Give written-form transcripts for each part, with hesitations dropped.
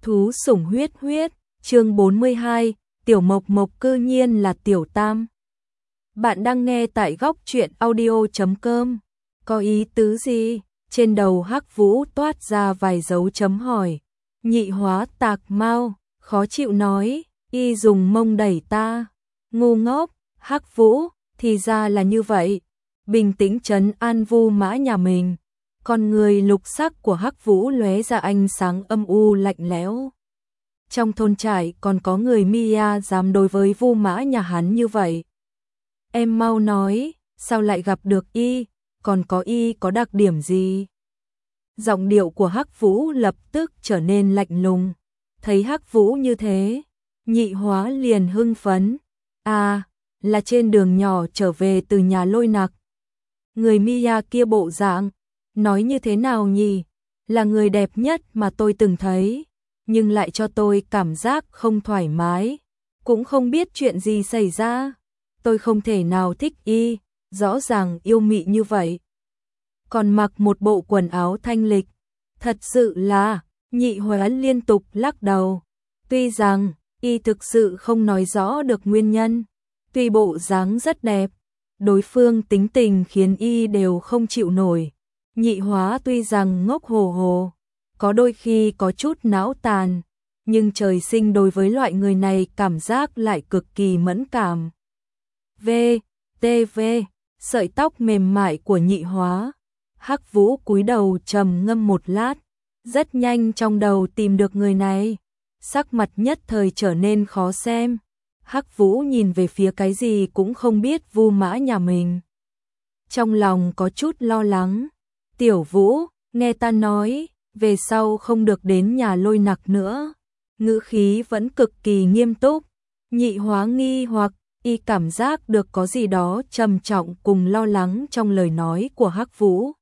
Thú sủng huyết huyết, chương 42, Tiểu Mộc Mộc cư nhiên là Tiểu Tam. Bạn đang nghe tại góc truyện audio.com. Có ý tứ gì? Trên đầu Hắc Vũ toát ra vài dấu chấm hỏi. Nhị Hóa tạc mau, khó chịu nói, y dùng mông đẩy ta. Ngu ngốc, Hắc Vũ, thì ra là như vậy. Bình tĩnh trấn an Vu Mã nhà mình. Con người lục sắc của Hắc Vũ lóe ra ánh sáng âm u lạnh lẽo. Trong thôn trại còn có người Mia dám đối với Vu Mã nhà hắn như vậy. Em mau nói, sao lại gặp được y, còn y có đặc điểm gì? Giọng điệu của Hắc Vũ lập tức trở nên lạnh lùng. Thấy Hắc Vũ như thế, Nhị Hóa liền hưng phấn. À, là trên đường nhỏ trở về từ nhà Lôi Nặc. Người Mia kia bộ dạng, nói như thế nào nhỉ? Là người đẹp nhất mà tôi từng thấy, nhưng lại cho tôi cảm giác không thoải mái, cũng không biết chuyện gì xảy ra. Tôi không thể nào thích y, rõ ràng yêu mị như vậy. Còn mặc một bộ quần áo thanh lịch, thật sự là, Nhị Hóa liên tục lắc đầu. Tuy rằng, y thực sự không nói rõ được nguyên nhân, tuy bộ dáng rất đẹp, đối phương tính tình khiến y đều không chịu nổi. Nhị Hóa tuy rằng ngốc hồ hồ, có đôi khi có chút não tàn, nhưng trời sinh đối với loại người này cảm giác lại cực kỳ mẫn cảm. V, sợi tóc mềm mại của Nhị Hóa. Hắc Vũ cúi đầu trầm ngâm một lát, rất nhanh trong đầu tìm được người này, sắc mặt nhất thời trở nên khó xem. Hắc Vũ nhìn về phía cái gì cũng không biết Vu Mã nhà mình. Trong lòng có chút lo lắng. Tiểu Vũ, nghe ta nói, về sau không được đến nhà Lôi Nặc nữa. Ngữ khí vẫn cực kỳ nghiêm túc. Nhị Hóa nghi hoặc, y cảm giác được có gì đó trầm trọng cùng lo lắng trong lời nói của Hắc Vũ.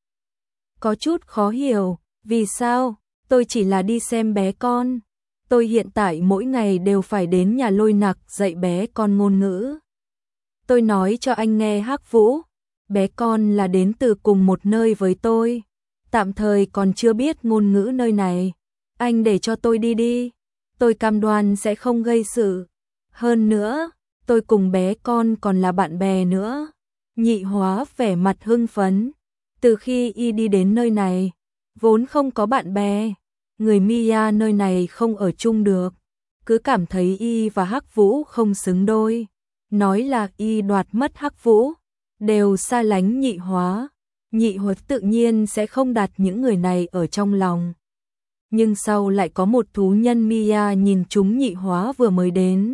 Có chút khó hiểu, vì sao? Tôi chỉ là đi xem bé con. Tôi hiện tại mỗi ngày đều phải đến nhà Lôi Nặc dạy bé con ngôn ngữ. Tôi nói cho anh nghe Hắc Vũ, bé con là đến từ cùng một nơi với tôi, tạm thời còn chưa biết ngôn ngữ nơi này. Anh để cho tôi đi đi, tôi cam đoan sẽ không gây sự. Hơn nữa, tôi cùng bé con còn là bạn bè nữa. Nhị Hóa vẻ mặt hưng phấn. Từ khi y đi đến nơi này, vốn không có bạn bè. Người Mia nơi này không ở chung được, cứ cảm thấy y và Hắc Vũ không xứng đôi. Nói là y đoạt mất Hắc Vũ, đều xa lánh Nhị Hóa. Nhị Hóa tự nhiên sẽ không đặt những người này ở trong lòng. Nhưng sau lại có một thú nhân Mia nhìn chúng Nhị Hóa vừa mới đến.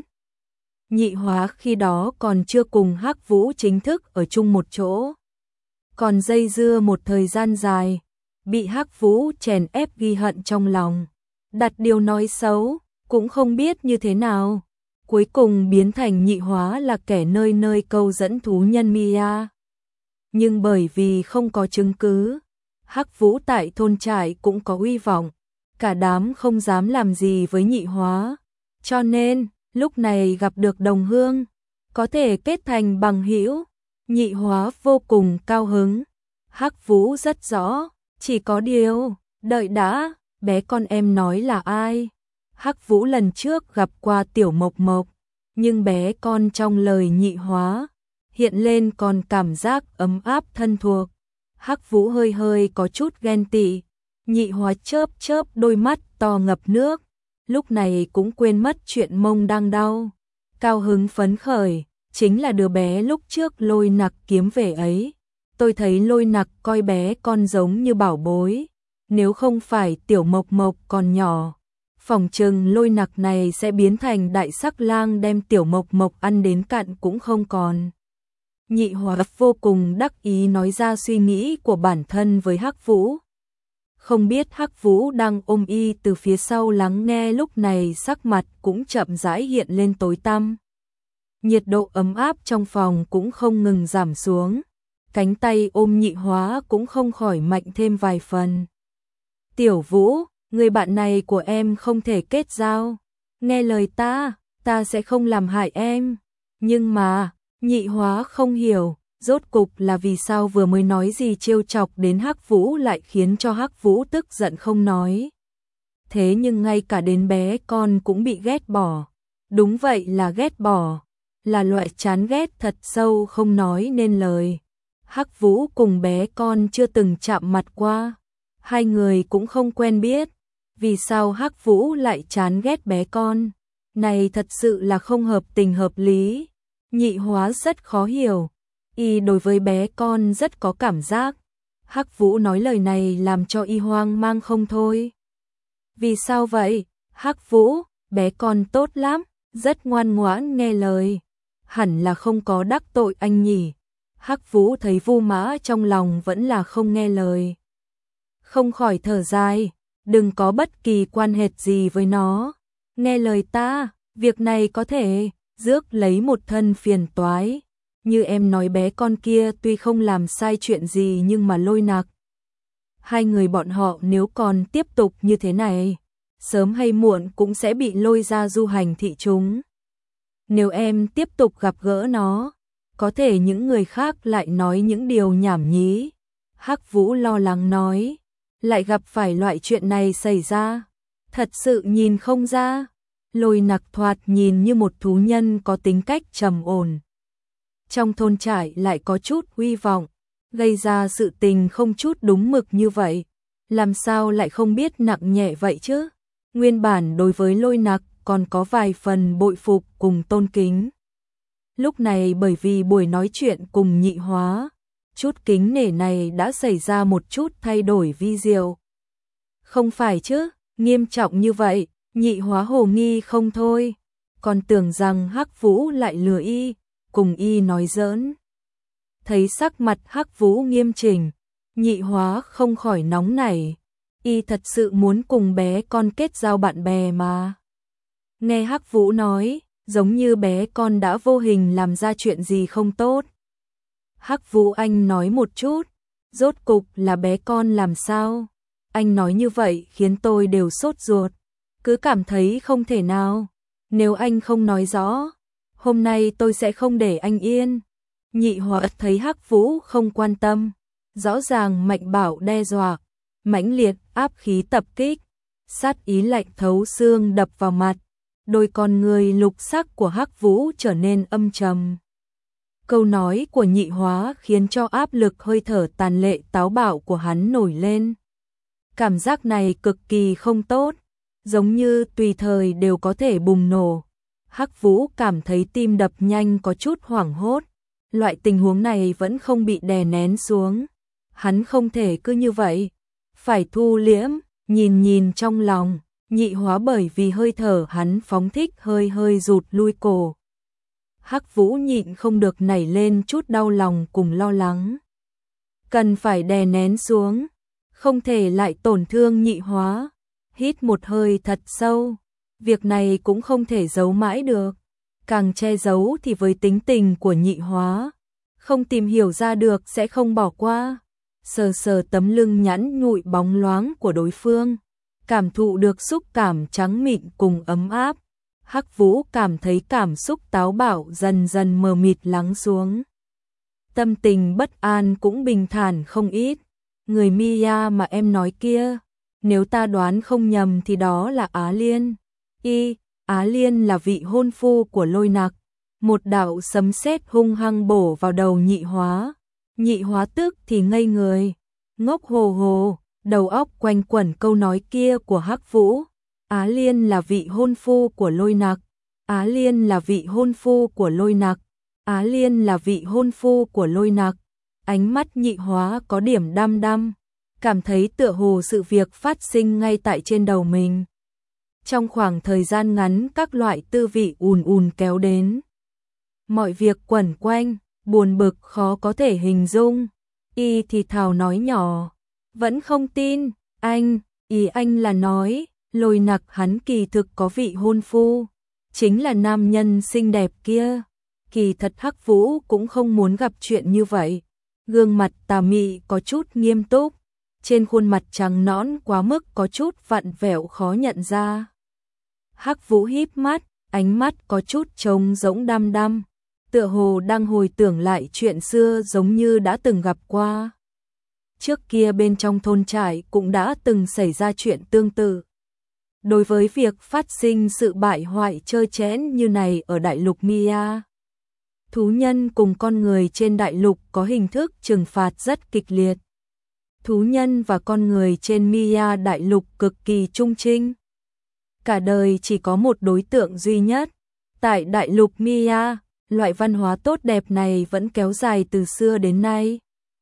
Nhị Hóa khi đó còn chưa cùng Hắc Vũ chính thức ở chung một chỗ, còn dây dưa một thời gian dài, bị Hắc Vũ chèn ép ghi hận trong lòng, đặt điều nói xấu, cũng không biết như thế nào. Cuối cùng biến thành Nhị Hóa là kẻ nơi nơi câu dẫn thú nhân Mia. Nhưng bởi vì không có chứng cứ, Hắc Vũ tại thôn trại cũng có uy vọng, cả đám không dám làm gì với Nhị Hóa. Cho nên, lúc này gặp được đồng hương, có thể kết thành bằng hữu, Nhị Hóa vô cùng cao hứng. Hắc Vũ rất rõ, chỉ có điều, đợi đã, bé con em nói là ai? Hắc Vũ lần trước gặp qua Tiểu Mộc Mộc, nhưng bé con trong lời Nhị Hóa hiện lên còn cảm giác ấm áp thân thuộc. Hắc Vũ hơi hơi có chút ghen tị. Nhị Hóa chớp chớp đôi mắt to ngập nước, lúc này cũng quên mất chuyện mông đang đau, cao hứng phấn khởi, chính là đứa bé lúc trước Lôi Nặc kiếm về ấy. Tôi thấy Lôi Nặc coi bé con giống như bảo bối, nếu không phải Tiểu Mộc Mộc còn nhỏ, phỏng chừng Lôi Nặc này sẽ biến thành đại sắc lang đem Tiểu Mộc Mộc ăn đến cạn cũng không còn. Nhị Hóa vô cùng đắc ý nói ra suy nghĩ của bản thân với Hắc Vũ. Không biết Hắc Vũ đang ôm y từ phía sau lắng nghe, lúc này sắc mặt cũng chậm rãi hiện lên tối tăm. Nhiệt độ ấm áp trong phòng cũng không ngừng giảm xuống, cánh tay ôm Nhị Hóa cũng không khỏi mạnh thêm vài phần. Tiểu Vũ, người bạn này của em không thể kết giao, nghe lời ta sẽ không làm hại em. Nhưng mà, Nhị Hóa không hiểu, rốt cục là vì sao vừa mới nói gì trêu chọc đến Hắc Vũ lại khiến cho Hắc Vũ tức giận không nói thế nhưng ngay cả đến bé con cũng bị ghét bỏ. Đúng vậy là ghét bỏ, là loại chán ghét thật sâu không nói nên lời. Hắc Vũ cùng bé con chưa từng chạm mặt qua, hai người cũng không quen biết. Vì sao Hắc Vũ lại chán ghét bé con? Này thật sự là không hợp tình hợp lý. Nhị Hóa rất khó hiểu, y đối với bé con rất có cảm giác. Hắc Vũ nói lời này làm cho y hoang mang không thôi. Vì sao vậy? Hắc Vũ, bé con tốt lắm, rất ngoan ngoãn nghe lời. Hẳn là không có đắc tội anh nhỉ. Hắc Vũ thấy Vu Mã trong lòng vẫn là không nghe lời. Không khỏi thở dài, đừng có bất kỳ quan hệ gì với nó. Nghe lời ta, việc này có thể rước lấy một thân phiền toái. Như em nói bé con kia tuy không làm sai chuyện gì nhưng mà Lôi Nặc. Hai người bọn họ nếu còn tiếp tục như thế này, sớm hay muộn cũng sẽ bị lôi ra du hành thị chúng. Nếu em tiếp tục gặp gỡ nó, có thể những người khác lại nói những điều nhảm nhí. Hắc Vũ lo lắng nói, lại gặp phải loại chuyện này xảy ra. Thật sự nhìn không ra. Lôi Nặc thoạt nhìn như một thú nhân có tính cách trầm ổn. Trong thôn trại lại có chút uy vọng, gây ra sự tình không chút đúng mực như vậy. Làm sao lại không biết nặng nhẹ vậy chứ? Nguyên bản đối với Lôi Nặc còn có vài phần bội phục cùng tôn kính. Lúc này bởi vì buổi nói chuyện cùng Nhị Hóa, chút kính nể này đã xảy ra một chút thay đổi vi diệu. Không phải chứ, nghiêm trọng như vậy, Nhị Hóa hồ nghi không thôi, còn tưởng rằng Hắc Vũ lại lừa y, cùng y nói giỡn. Thấy sắc mặt Hắc Vũ nghiêm chỉnh, Nhị Hóa không khỏi nóng nảy, y thật sự muốn cùng bé con kết giao bạn bè mà. Nghe Hắc Vũ nói, giống như bé con đã vô hình làm ra chuyện gì không tốt. Hắc Vũ anh nói một chút, rốt cục là bé con làm sao? Anh nói như vậy khiến tôi đều sốt ruột, cứ cảm thấy không thể nào. Nếu anh không nói rõ, hôm nay tôi sẽ không để anh yên. Nhị Hóa thấy Hắc Vũ không quan tâm, rõ ràng mạnh bạo đe dọa, mãnh liệt áp khí tập kích, sát ý lạnh thấu xương đập vào mặt. Đôi con người lục sắc của Hắc Vũ trở nên âm trầm. Câu nói của Nhị Hóa khiến cho áp lực hơi thở tàn lệ táo bạo của hắn nổi lên. Cảm giác này cực kỳ không tốt, giống như tùy thời đều có thể bùng nổ. Hắc Vũ cảm thấy tim đập nhanh có chút hoảng hốt. Loại tình huống này vẫn không bị đè nén xuống. Hắn không thể cứ như vậy, phải thu liễm, nhìn trong lòng. Nhị Hóa bởi vì hơi thở hắn phóng thích hơi rụt lui cổ. Hắc Vũ nhịn không được nảy lên chút đau lòng cùng lo lắng. Cần phải đè nén xuống, không thể lại tổn thương Nhị Hóa. Hít một hơi thật sâu, việc này cũng không thể giấu mãi được. Càng che giấu thì với tính tình của Nhị Hóa, không tìm hiểu ra được sẽ không bỏ qua. Sờ tấm lưng nhẵn nhụi bóng loáng của đối phương, cảm thụ được xúc cảm trắng mịn cùng ấm áp. Hắc Vũ cảm thấy cảm xúc táo bạo dần dần mờ mịt lắng xuống. Tâm tình bất an cũng bình thản không ít. Người Mia mà em nói kia, nếu ta đoán không nhầm thì đó là Á Liên. Á Liên là vị hôn phu của Lôi Nặc. Một đạo sấm sét hung hăng bổ vào đầu Nhị Hóa. Nhị Hóa tức thì ngây người, ngốc hồ hồ, đầu óc quanh quẩn câu nói kia của Hắc Vũ. Á Liên là vị hôn phu của Lôi Nặc. Á Liên là vị hôn phu của Lôi Nặc. Á Liên là vị hôn phu của Lôi Nặc. Ánh mắt Nhị Hóa có điểm đăm đăm, cảm thấy tựa hồ sự việc phát sinh ngay tại trên đầu mình. Trong khoảng thời gian ngắn các loại tư vị ùn kéo đến. Mọi việc quẩn quanh, buồn bực khó có thể hình dung. Y thì thào nói nhỏ, vẫn không tin, ý anh là nói, Lôi Nặc hắn kỳ thực có vị hôn phu, chính là nam nhân xinh đẹp kia. Kỳ thật Hắc Vũ cũng không muốn gặp chuyện như vậy. Gương mặt tà mị có chút nghiêm túc, trên khuôn mặt trắng nõn quá mức có chút vặn vẹo khó nhận ra. Hắc Vũ híp mắt, ánh mắt có chút trống rỗng đăm đăm, tựa hồ đang hồi tưởng lại chuyện xưa giống như đã từng gặp qua. Trước kia bên trong thôn trại cũng đã từng xảy ra chuyện tương tự. Đối với việc phát sinh sự bại hoại trơ trẽn như này ở đại lục Mia, thú nhân cùng con người trên đại lục có hình thức trừng phạt rất kịch liệt. Thú nhân và con người trên Mia đại lục cực kỳ trung trinh. Cả đời chỉ có một đối tượng duy nhất. Tại đại lục Mia, loại văn hóa tốt đẹp này vẫn kéo dài từ xưa đến nay.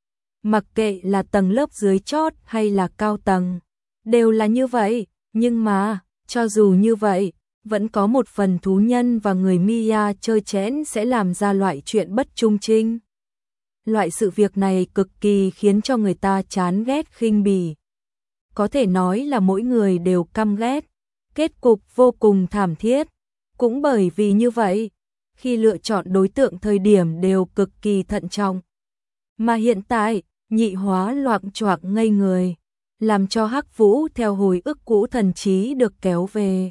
Mặc kệ là tầng lớp dưới chót hay là cao tầng, đều là như vậy, nhưng mà, cho dù như vậy, vẫn có một phần thú nhân và người Mia chơi chẽn sẽ làm ra loại chuyện bất trung trinh. Loại sự việc này cực kỳ khiến cho người ta chán ghét khinh bỉ. Có thể nói là mỗi người đều căm ghét, kết cục vô cùng thảm thiết. Cũng bởi vì như vậy, khi lựa chọn đối tượng thời điểm đều cực kỳ thận trọng. Mà hiện tại, Nhị Hóa loạng choạng ngây người, làm cho Hắc Vũ theo hồi ức cũ thần trí được kéo về.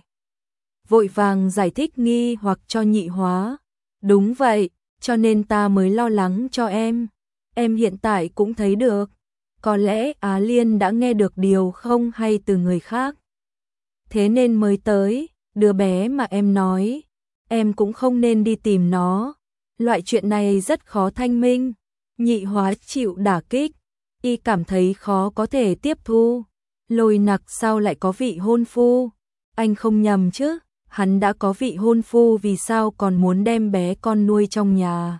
Vội vàng giải thích nghi hoặc cho Nhị Hóa. Đúng vậy, cho nên ta mới lo lắng cho em. Em hiện tại cũng thấy được. Có lẽ Á Liên đã nghe được điều không hay từ người khác. Thế nên mới tới, đứa bé mà em nói, em cũng không nên đi tìm nó. Loại chuyện này rất khó thanh minh. Nhị Hóa chịu đả kích, y cảm thấy khó có thể tiếp thu. Lôi Nặc sao lại có vị hôn phu? Anh không nhầm chứ, hắn đã có vị hôn phu vì sao còn muốn đem bé con nuôi trong nhà.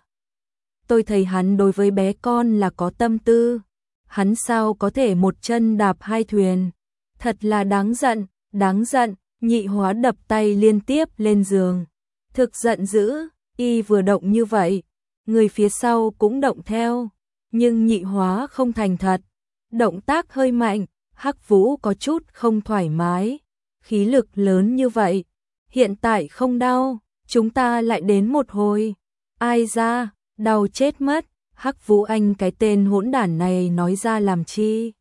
Tôi thấy hắn đối với bé con là có tâm tư. Hắn sao có thể một chân đạp hai thuyền? Thật là đáng giận, đáng giận. Nhị Hóa đập tay liên tiếp lên giường. Thực giận dữ, y vừa động như vậy, người phía sau cũng động theo. Nhưng Nhị Hóa không thành thật. Động tác hơi mạnh, Hắc Vũ có chút không thoải mái. Khí lực lớn như vậy, hiện tại không đau, chúng ta lại đến một hồi. Ai ra, đau chết mất. Hắc Vũ anh cái tên hỗn đản này nói ra làm chi?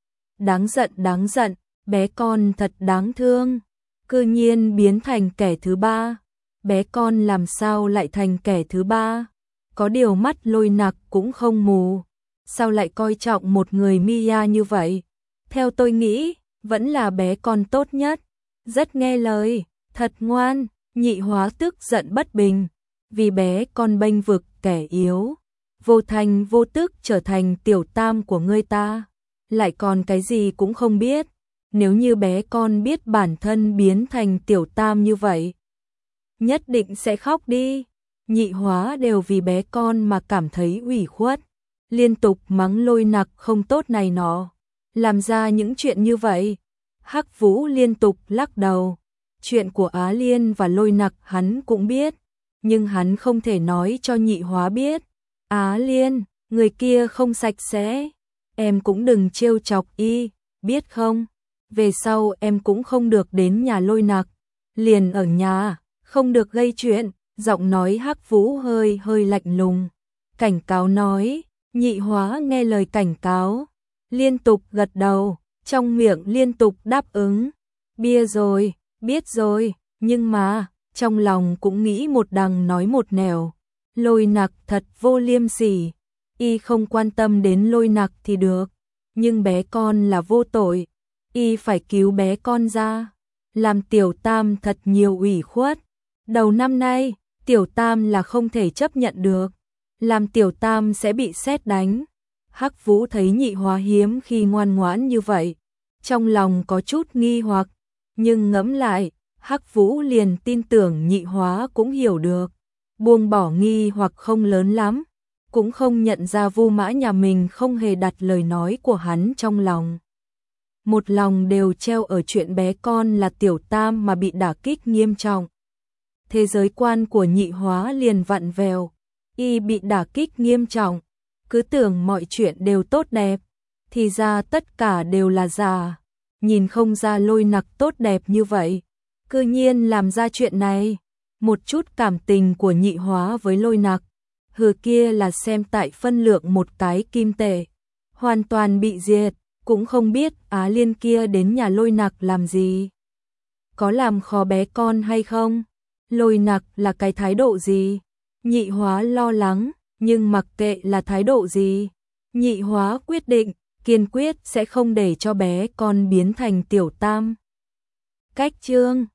Đáng giận, bé con thật đáng thương. Cư nhiên biến thành kẻ thứ ba. Bé con làm sao lại thành kẻ thứ ba? Có điều mắt Lôi Nặc cũng không mù. Sao lại coi trọng một người Mia như vậy? Theo tôi nghĩ, vẫn là bé con tốt nhất. Rất nghe lời, thật ngoan. Nhị Hóa tức giận bất bình. Vì bé con bênh vực kẻ yếu, vô thành vô tức trở thành tiểu tam của ngươi ta. Lại còn cái gì cũng không biết. Nếu như bé con biết bản thân biến thành tiểu tam như vậy, nhất định sẽ khóc đi. Nhị Hóa đều vì bé con mà cảm thấy ủy khuất, liên tục mắng Lôi Nặc không tốt này nọ, làm ra những chuyện như vậy. Hắc Vũ liên tục lắc đầu. Chuyện của Á Liên và Lôi Nặc hắn cũng biết, nhưng hắn không thể nói cho Nhị Hóa biết. Á Liên, người kia không sạch sẽ, em cũng đừng trêu chọc y, biết không? Về sau em cũng không được đến nhà Lôi Nặc, liền ở nhà, không được gây chuyện. Giọng nói Hắc Vũ hơi lạnh lùng, cảnh cáo nói. Nhị Hóa nghe lời cảnh cáo, liên tục gật đầu, trong miệng liên tục đáp ứng. Bia rồi, biết rồi, nhưng mà, trong lòng cũng nghĩ một đằng nói một nẻo. Lôi Nặc thật vô liêm sỉ, y không quan tâm đến Lôi Nặc thì được, nhưng bé con là vô tội, y phải cứu bé con ra. Làm tiểu tam thật nhiều ủy khuất. Đầu năm nay, tiểu tam là không thể chấp nhận được. Làm tiểu tam sẽ bị sét đánh. Hắc Vũ thấy Nhị Hóa hiếm khi ngoan ngoãn như vậy, trong lòng có chút nghi hoặc, nhưng ngẫm lại, Hắc Vũ liền tin tưởng Nhị Hóa cũng hiểu được, buông bỏ nghi hoặc không lớn lắm, cũng không nhận ra Vu Mã nhà mình không hề đặt lời nói của hắn trong lòng. Một lòng đều treo ở chuyện bé con là tiểu tam mà bị đả kích nghiêm trọng. Thế giới quan của Nhị Hóa liền vặn vẹo, y bị đả kích nghiêm trọng, cứ tưởng mọi chuyện đều tốt đẹp, thì ra tất cả đều là giả. Nhìn không ra Lôi Nặc tốt đẹp như vậy, cư nhiên làm ra chuyện này. Một chút cảm tình của Nhị Hóa với Lôi Nặc, hừ kia là xem tại phân lượng một cái kim tệ, hoàn toàn bị diệt. Cũng không biết Á Liên kia đến nhà Lôi Nặc làm gì, có làm khó bé con hay không, Lôi Nặc là cái thái độ gì. Nhị Hóa lo lắng, nhưng mặc kệ là thái độ gì, Nhị Hóa quyết định, kiên quyết sẽ không để cho bé con biến thành tiểu tam. Cách chương